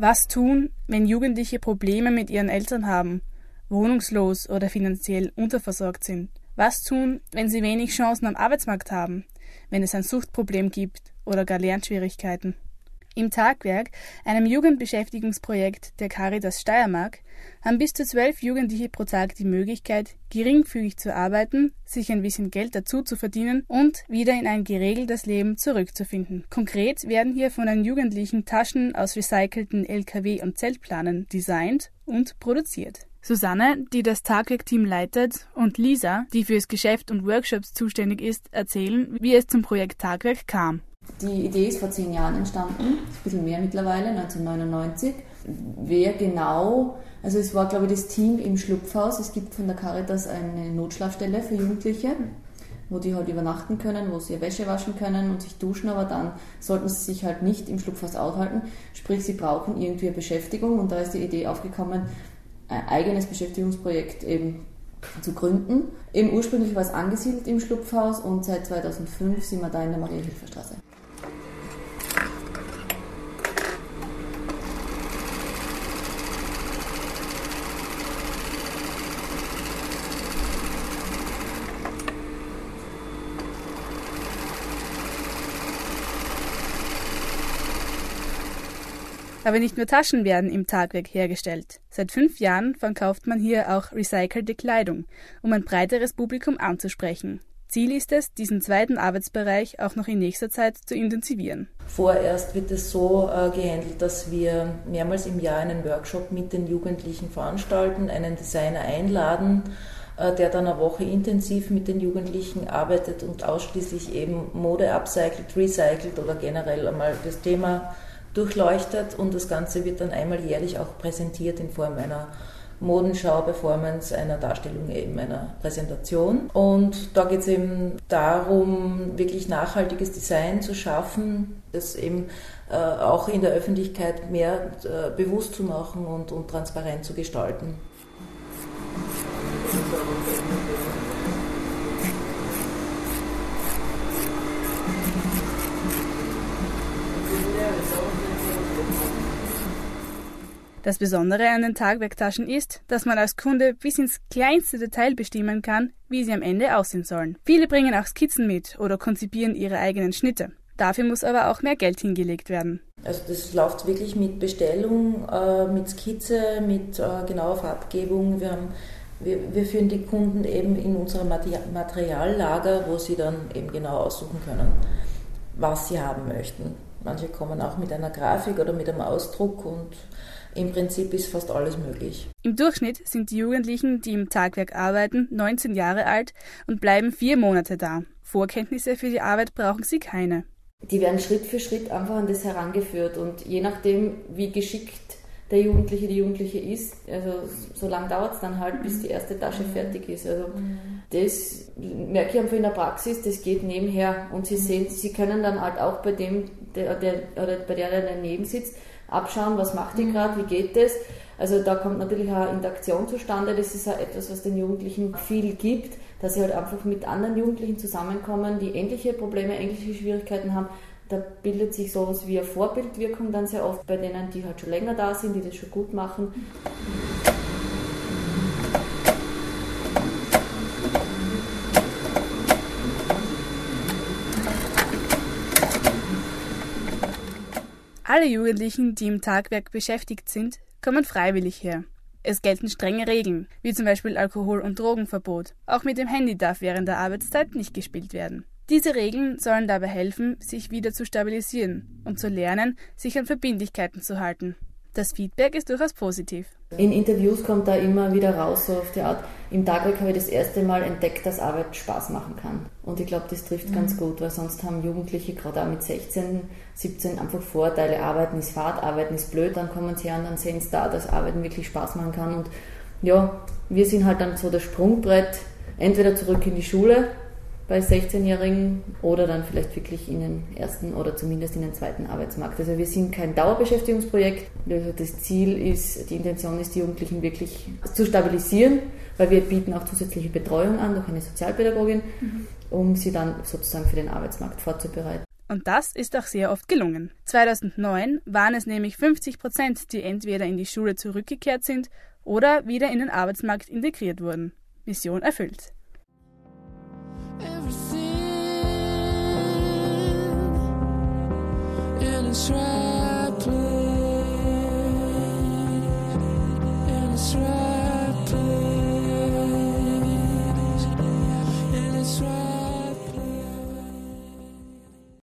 Was tun, wenn Jugendliche Probleme mit ihren Eltern haben, wohnungslos oder finanziell unterversorgt sind? Was tun, wenn sie wenig Chancen am Arbeitsmarkt haben, wenn es ein Suchtproblem gibt oder gar Lernschwierigkeiten? Im Tagwerk, einem Jugendbeschäftigungsprojekt der Caritas Steiermark, haben bis zu 12 Jugendliche pro Tag die Möglichkeit, geringfügig zu arbeiten, sich ein bisschen Geld dazu zu verdienen und wieder in ein geregeltes Leben zurückzufinden. Konkret werden hier von den Jugendlichen Taschen aus recycelten LKW- und Zeltplanen designt und produziert. Susanne, die das Tagwerk-Team leitet, und Lisa, die fürs Geschäft und Workshops zuständig ist, erzählen, wie es zum Projekt Tagwerk kam. Die Idee ist vor 10 Jahren entstanden, ein bisschen mehr mittlerweile, 1999. Wer genau, also es war, glaube ich, das Team im Schlupfhaus. Es gibt von der Caritas eine Notschlafstelle für Jugendliche, wo die halt übernachten können, wo sie ihre Wäsche waschen können und sich duschen, aber dann sollten sie sich halt nicht im Schlupfhaus aufhalten. Sprich, sie brauchen irgendwie eine Beschäftigung und da ist die Idee aufgekommen, ein eigenes Beschäftigungsprojekt eben zu gründen. Eben ursprünglich war es angesiedelt im Schlupfhaus und seit 2005 sind wir da in der Maria-Hilfer-Straße. Aber nicht nur Taschen werden im Tagwerk hergestellt. Seit 5 Jahren verkauft man hier auch recycelte Kleidung, um ein breiteres Publikum anzusprechen. Ziel ist es, diesen zweiten Arbeitsbereich auch noch in nächster Zeit zu intensivieren. Vorerst wird es so gehandelt, dass wir mehrmals im Jahr einen Workshop mit den Jugendlichen veranstalten, einen Designer einladen, der dann eine Woche intensiv mit den Jugendlichen arbeitet und ausschließlich eben Mode upcycelt, recycelt oder generell einmal das Thema durchleuchtet, und das Ganze wird dann einmal jährlich auch präsentiert in Form einer Modenschau, Performance, einer Darstellung, eben einer Präsentation. Und da geht es eben darum, wirklich nachhaltiges Design zu schaffen, das eben auch in der Öffentlichkeit mehr bewusst zu machen und transparent zu gestalten. Das Besondere an den Tagwerktaschen ist, dass man als Kunde bis ins kleinste Detail bestimmen kann, wie sie am Ende aussehen sollen. Viele bringen auch Skizzen mit oder konzipieren ihre eigenen Schnitte. Dafür muss aber auch mehr Geld hingelegt werden. Also das läuft wirklich mit Bestellung, mit Skizze, mit genauer Farbgebung. Wir führen die Kunden eben in unser Materiallager, wo sie dann eben genau aussuchen können, was sie haben möchten. Manche kommen auch mit einer Grafik oder mit einem Ausdruck und im Prinzip ist fast alles möglich. Im Durchschnitt sind die Jugendlichen, die im Tagwerk arbeiten, 19 Jahre alt und bleiben 4 Monate da. Vorkenntnisse für die Arbeit brauchen sie keine. Die werden Schritt für Schritt einfach an das herangeführt und je nachdem, wie geschickt der Jugendliche, die Jugendliche ist, also so lange dauert es dann halt, bis die erste Tasche fertig ist. Also das merke ich einfach in der Praxis, das geht nebenher und Sie sehen, Sie können dann halt auch bei dem, der daneben sitzt, abschauen, was macht die gerade, wie geht das. Also da kommt natürlich auch Interaktion zustande, das ist auch etwas, was den Jugendlichen viel gibt, dass sie halt einfach mit anderen Jugendlichen zusammenkommen, die ähnliche Probleme, ähnliche Schwierigkeiten haben. Da bildet sich sowas wie eine Vorbildwirkung dann sehr oft bei denen, die halt schon länger da sind, die das schon gut machen. Alle Jugendlichen, die im Tagwerk beschäftigt sind, kommen freiwillig her. Es gelten strenge Regeln, wie zum Beispiel Alkohol- und Drogenverbot. Auch mit dem Handy darf während der Arbeitszeit nicht gespielt werden. Diese Regeln sollen dabei helfen, sich wieder zu stabilisieren und zu lernen, sich an Verbindlichkeiten zu halten. Das Feedback ist durchaus positiv. In Interviews kommt da immer wieder raus, so auf die Art, im Tagwerk habe ich das erste Mal entdeckt, dass Arbeit Spaß machen kann. Und ich glaube, das trifft ganz gut, weil sonst haben Jugendliche, gerade auch mit 16, 17, einfach Vorteile. Arbeiten ist Fahrt, Arbeiten ist blöd, dann kommen sie an, dann sehen sie da, dass Arbeiten wirklich Spaß machen kann. Und ja, wir sind halt dann so das Sprungbrett, entweder zurück in die Schule bei 16-Jährigen oder dann vielleicht wirklich in den ersten oder zumindest in den zweiten Arbeitsmarkt. Also wir sind kein Dauerbeschäftigungsprojekt. Also das Ziel ist, die Intention ist, die Jugendlichen wirklich zu stabilisieren, weil wir bieten auch zusätzliche Betreuung an durch eine Sozialpädagogin, um sie dann sozusagen für den Arbeitsmarkt vorzubereiten. Und das ist auch sehr oft gelungen. 2009 waren es nämlich 50%, die entweder in die Schule zurückgekehrt sind oder wieder in den Arbeitsmarkt integriert wurden. Mission erfüllt. Everything in its right.